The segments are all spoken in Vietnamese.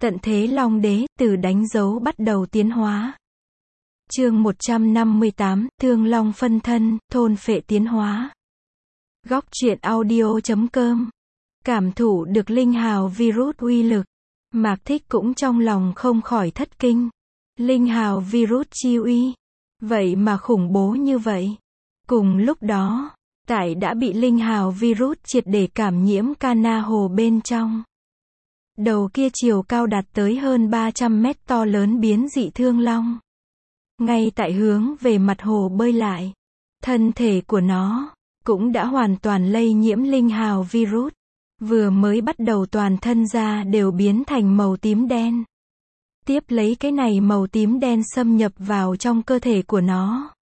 Tận thế Long Đế, từ đánh dấu bắt đầu tiến hóa. Chương 158, Thương Long phân thân, thôn phệ tiến hóa. Góc truyện audio.com. Cảm thụ được linh hào virus uy lực, Mạc Thích cũng trong lòng không khỏi thất kinh. Linh hào virus chi uy, vậy mà khủng bố như vậy. Cùng lúc đó, Tại đã bị linh hào virus triệt để cảm nhiễm Cana hồ bên trong. Đầu kia chiều cao đạt tới hơn 300 mét to lớn biến dị thương long. Ngay tại hướng về mặt hồ bơi lại. Thân thể của nó cũng đã hoàn toàn lây nhiễm linh hào virus. Vừa mới bắt đầu toàn thân da đều biến thành màu tím đen. Tiếp lấy cái này màu tím đen xâm nhập vào trong cơ thể của nó.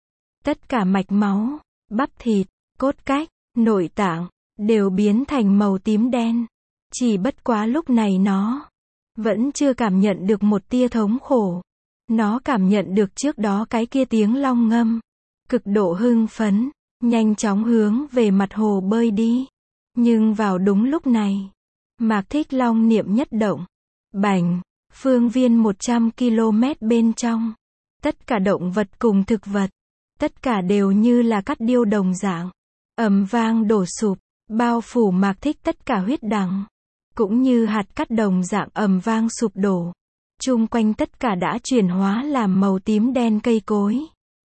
Tất cả mạch máu, bắp thịt, cốt cách, nội tạng đều biến thành màu tím đen. Chỉ bất quá lúc này nó vẫn chưa cảm nhận được một tia thống khổ. Nó cảm nhận được trước đó cái kia tiếng long ngâm. Cực độ hưng phấn, nhanh chóng hướng về mặt hồ bơi đi. Nhưng vào đúng lúc này, Mạc Thích long niệm nhất động. Bành, phương viên 100 km bên trong. Tất cả động vật cùng thực vật, tất cả đều như là cắt điêu đồng dạng. Ầm vang đổ sụp, bao phủ Mạc Thích tất cả huyết đằng. Cũng như hạt cắt đồng dạng ầm vang sụp đổ. Chung quanh tất cả đã chuyển hóa làm màu tím đen cây cối.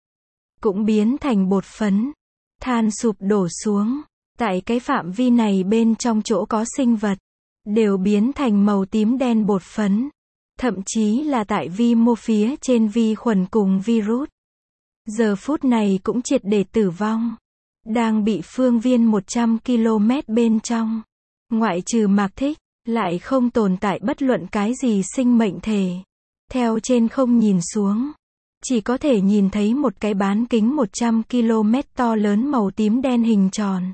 Cũng biến thành bột phấn. Than sụp đổ xuống. Tại cái phạm vi này bên trong chỗ có sinh vật. Đều biến thành màu tím đen bột phấn. Thậm chí là tại vi mô phía trên vi khuẩn cùng virus. Giờ phút này cũng triệt để tử vong. Đang bị phương viên 100 km bên trong. Ngoại trừ Mạc Thích, lại không tồn tại bất luận cái gì sinh mệnh thể. Theo trên không nhìn xuống, chỉ có thể nhìn thấy một cái bán kính 100 km to lớn màu tím đen hình tròn.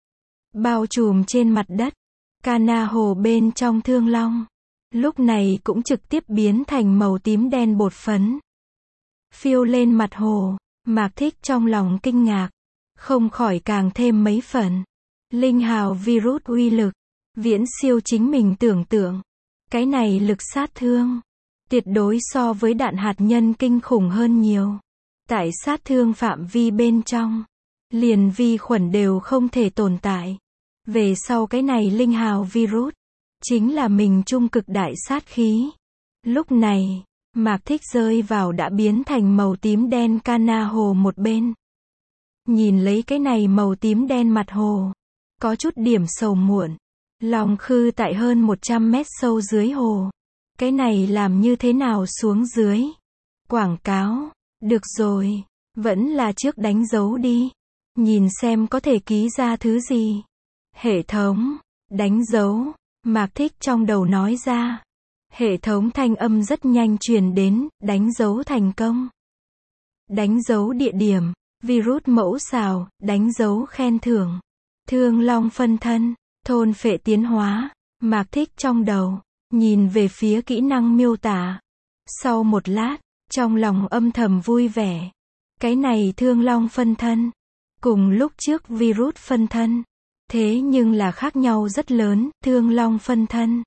Bao trùm trên mặt đất, Cana hồ bên trong thương long. Lúc này cũng trực tiếp biến thành màu tím đen bột phấn. Phiêu lên mặt hồ, Mạc Thích trong lòng kinh ngạc. Không khỏi càng thêm mấy phần. Linh hào virus uy lực, viễn siêu chính mình tưởng tượng. Cái này lực sát thương, tuyệt đối so với đạn hạt nhân kinh khủng hơn nhiều. Tại sát thương phạm vi bên trong, liền vi khuẩn đều không thể tồn tại. Về sau cái này linh hào virus, chính là mình trung cực đại sát khí. Lúc này, Mạc Thích rơi vào đã biến thành màu tím đen Cana hồ một bên. Nhìn lấy cái này màu tím đen mặt hồ, có chút điểm sầu muộn. Lòng khư tại hơn 100 mét sâu dưới hồ. Cái này làm như thế nào xuống dưới? Quảng cáo. Được rồi, vẫn là trước đánh dấu đi. Nhìn xem có thể ký ra thứ gì. Hệ thống. Đánh dấu. Mạc Thích trong đầu nói ra. Hệ thống thanh âm rất nhanh truyền đến, đánh dấu thành công. Đánh dấu địa điểm, virus mẫu xào, đánh dấu khen thưởng. Thương long phân thân, thôn phệ tiến hóa. Mạc Thích trong đầu, nhìn về phía kỹ năng miêu tả. Sau một lát, trong lòng âm thầm vui vẻ. Cái này thương long phân thân, cùng lúc trước virus phân thân. Thế nhưng là khác nhau rất lớn, thương long phân thân.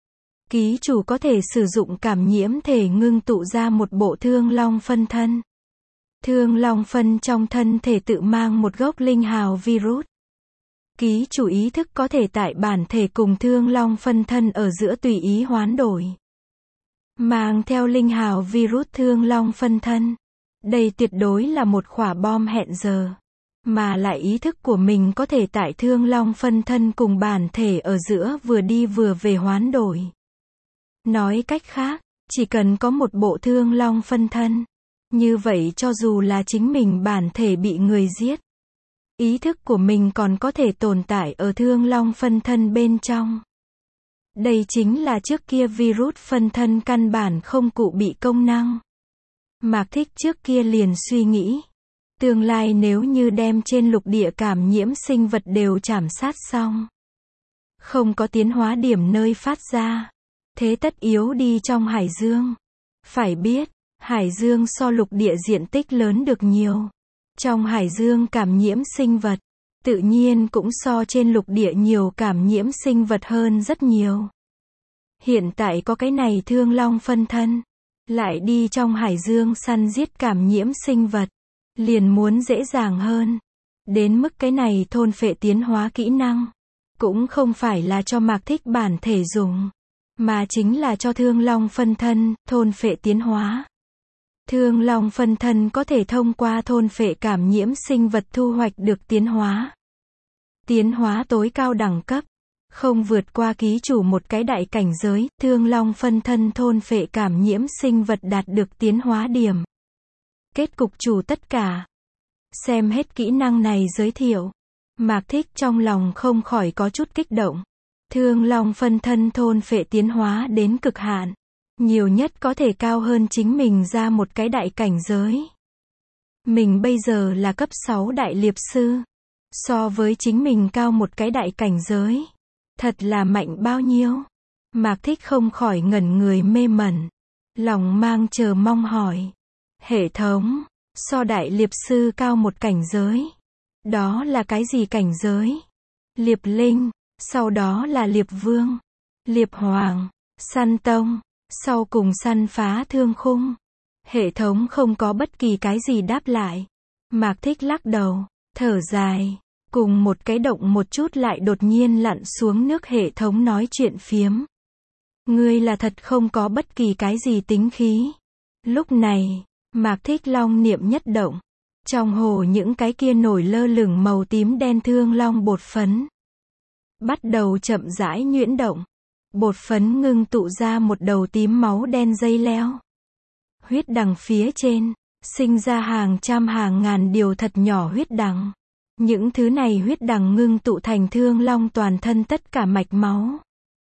Ký chủ có thể sử dụng cảm nhiễm thể ngưng tụ ra một bộ thương long phân thân. Thương long phân trong thân thể tự mang một gốc linh hào virus. Ký chủ ý thức có thể tại bản thể cùng thương long phân thân ở giữa tùy ý hoán đổi. Mang theo linh hào virus thương long phân thân. Đây tuyệt đối là một quả bom hẹn giờ. Mà lại ý thức của mình có thể tại thương long phân thân cùng bản thể ở giữa vừa đi vừa về hoán đổi. Nói cách khác, chỉ cần có một bộ thương long phân thân. Như vậy cho dù là chính mình bản thể bị người giết. Ý thức của mình còn có thể tồn tại ở thương long phân thân bên trong. Đây chính là trước kia virus phân thân căn bản không cụ bị công năng. Mạc Thích trước kia liền suy nghĩ. Tương lai nếu như đem trên lục địa cảm nhiễm sinh vật đều chảm sát xong. Không có tiến hóa điểm nơi phát ra. Thế tất yếu đi trong hải dương. Phải biết, hải dương so lục địa diện tích lớn được nhiều. Trong hải dương cảm nhiễm sinh vật, tự nhiên cũng so trên lục địa nhiều cảm nhiễm sinh vật hơn rất nhiều. Hiện tại có cái này thương long phân thân. Lại đi trong hải dương săn giết cảm nhiễm sinh vật. Liền muốn dễ dàng hơn. Đến mức cái này thôn phệ tiến hóa kỹ năng. Cũng không phải là cho Mạc Thích bản thể dùng. Mà chính là cho thương long phân thân, thôn phệ tiến hóa. Thương long phân thân có thể thông qua thôn phệ cảm nhiễm sinh vật thu hoạch được tiến hóa. Tiến hóa tối cao đẳng cấp. Không vượt qua ký chủ một cái đại cảnh giới, thương long phân thân thôn phệ cảm nhiễm sinh vật đạt được tiến hóa điểm. Kết cục chủ tất cả. Xem hết kỹ năng này giới thiệu. Mạc Thích trong lòng không khỏi có chút kích động. Thương long phân thân thôn phệ tiến hóa đến cực hạn. Nhiều nhất có thể cao hơn chính mình ra một cái đại cảnh giới. Mình bây giờ là cấp 6 đại liệp sư. So với chính mình cao một cái đại cảnh giới. Thật là mạnh bao nhiêu. Mạc Thích không khỏi ngẩn người mê mẩn. Lòng mang chờ mong hỏi. Hệ thống, so đại liệp sư cao một cảnh giới. Đó là cái gì cảnh giới? Liệp linh, sau đó là liệp vương, liệp hoàng, săn tông, sau cùng săn phá thương khung. Hệ thống không có bất kỳ cái gì đáp lại. Mạc Thích lắc đầu, thở dài. Cùng một cái động một chút lại đột nhiên lặn xuống nước hệ thống nói chuyện phiếm. Ngươi là thật không có bất kỳ cái gì tính khí. Lúc này, Mạc Thích long niệm nhất động. Trong hồ những cái kia nổi lơ lửng màu tím đen thương long bột phấn. Bắt đầu chậm rãi nhuyễn động. Bột phấn ngưng tụ ra một đầu tím máu đen dây leo. Huyết đằng phía trên, sinh ra hàng trăm hàng ngàn điều thật nhỏ huyết đằng. Những thứ này huyết đằng ngưng tụ thành thương long toàn thân tất cả mạch máu.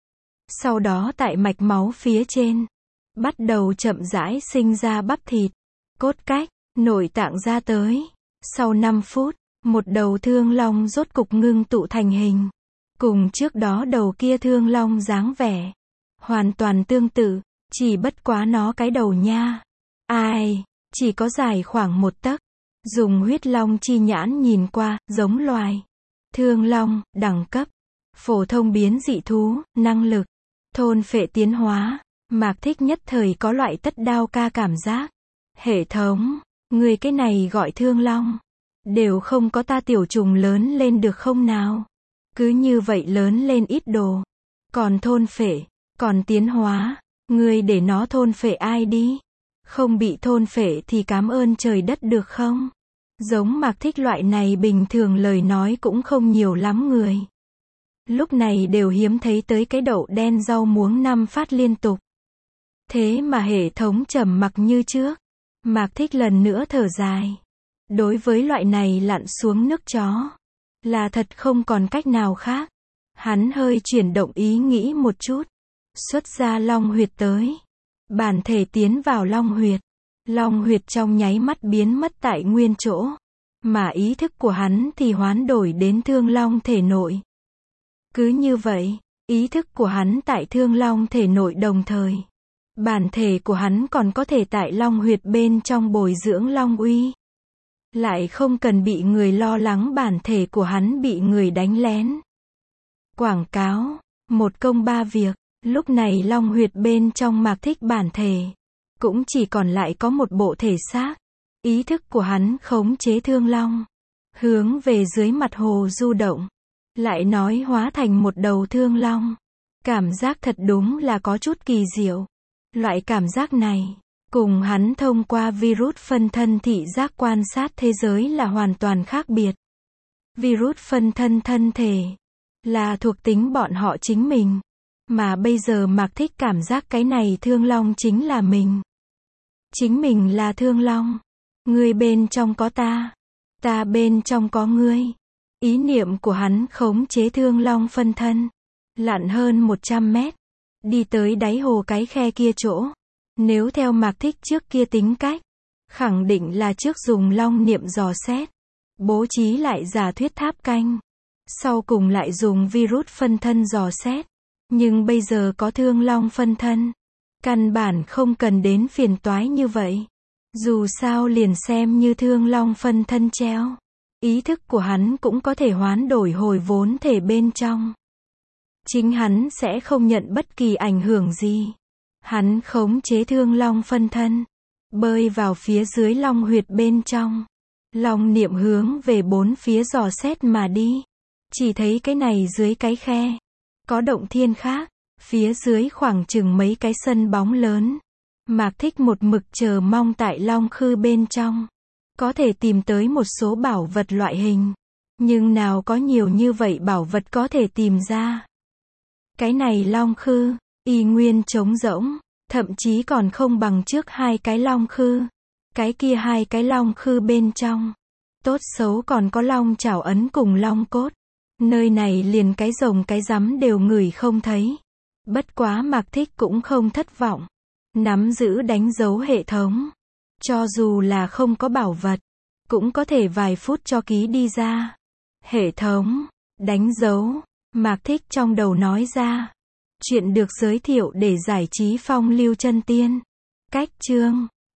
Sau đó tại mạch máu phía trên, bắt đầu chậm rãi sinh ra bắp thịt, cốt cách, nội tạng ra tới. Sau 5 phút, một đầu thương long rốt cục ngưng tụ thành hình. Cùng trước đó đầu kia thương long dáng vẻ. Hoàn toàn tương tự, chỉ bất quá nó cái đầu nha. Ai, chỉ có dài khoảng 1 tấc. Dùng huyết long chi nhãn nhìn qua, giống loài. Thương long, đẳng cấp. Phổ thông biến dị thú, năng lực. Thôn phệ tiến hóa. Mạc Thích nhất thời có loại tất đao ca cảm giác. Hệ thống, người cái này gọi thương long. Đều không có ta tiểu trùng lớn lên được không nào? Cứ như vậy lớn lên ít đồ. Còn thôn phệ, còn tiến hóa. Người để nó thôn phệ ai đi? Không bị thôn phệ thì cảm ơn trời đất được không? Giống Mạc Thích loại này bình thường lời nói cũng không nhiều lắm người. Lúc này đều hiếm thấy tới cái đậu đen rau muống 5 phát liên tục. Thế mà hệ thống trầm mặc như trước. Mạc Thích lần nữa thở dài. Đối với loại này lặn xuống nước chó, là thật không còn cách nào khác. Hắn hơi chuyển động ý nghĩ một chút. Xuất ra long huyệt tới. Bản thể tiến vào long huyệt. Long huyệt trong nháy mắt biến mất tại nguyên chỗ. Mà ý thức của hắn thì hoán đổi đến thương long thể nội. Cứ như vậy, ý thức của hắn tại thương long thể nội đồng thời. Bản thể của hắn còn có thể tại long huyệt bên trong bồi dưỡng long uy. Lại không cần bị người lo lắng bản thể của hắn bị người đánh lén. Quảng cáo, 1 công 3 việc, lúc này long huyệt bên trong Mạc Thích bản thể. Cũng chỉ còn lại có một bộ thể xác. Ý thức của hắn khống chế thương long. Hướng về dưới mặt hồ du động. Lại nói hóa thành một đầu thương long. Cảm giác thật đúng là có chút kỳ diệu. Loại cảm giác này, cùng hắn thông qua virus phân thân thị giác quan sát thế giới là hoàn toàn khác biệt. Virus phân thân thân thể, là thuộc tính bọn họ chính mình. Mà bây giờ Mạc Thích cảm giác cái này thương long chính là mình. Chính mình là thương long. Ngươi bên trong có ta. Ta bên trong có ngươi. Ý niệm của hắn khống chế thương long phân thân. Lặn hơn 100 mét. Đi tới đáy hồ cái khe kia chỗ. Nếu theo Mạc Thích trước kia tính cách, khẳng định là trước dùng long niệm dò xét. Bố trí lại giả thuyết tháp canh. Sau cùng lại dùng virus phân thân dò xét. Nhưng bây giờ có thương long phân thân. Căn bản không cần đến phiền toái như vậy. Dù sao liền xem như thương long phân thân treo. Ý thức của hắn cũng có thể hoán đổi hồi vốn thể bên trong. chính hắn sẽ không nhận bất kỳ ảnh hưởng gì. Hắn khống chế Thương Long phân thân, bơi vào phía dưới long huyệt bên trong. Long niệm hướng về bốn phía dò xét mà đi. Chỉ thấy cái này dưới cái khe, có động thiên khác, phía dưới khoảng chừng mấy cái sân bóng lớn. Mạc Thích một mực chờ mong tại Long Khư bên trong, có thể tìm tới một số bảo vật loại hình. Nhưng nào có nhiều như vậy bảo vật có thể tìm ra. Cái này Long Khư, y nguyên trống rỗng, thậm chí còn không bằng trước hai cái Long Khư. Cái kia hai cái Long Khư bên trong, tốt xấu còn có long chảo ấn cùng long cốt. Nơi này liền cái rồng cái rắm đều ngửi không thấy. Bất quá Mạc Thích cũng không thất vọng. Nắm giữ đánh dấu hệ thống. Cho dù là không có bảo vật, cũng có thể vài phút cho ký đi ra. Hệ thống, đánh dấu, Mạc Thích trong đầu nói ra. Chuyện được giới thiệu để giải trí phong lưu chân tiên. Cách chương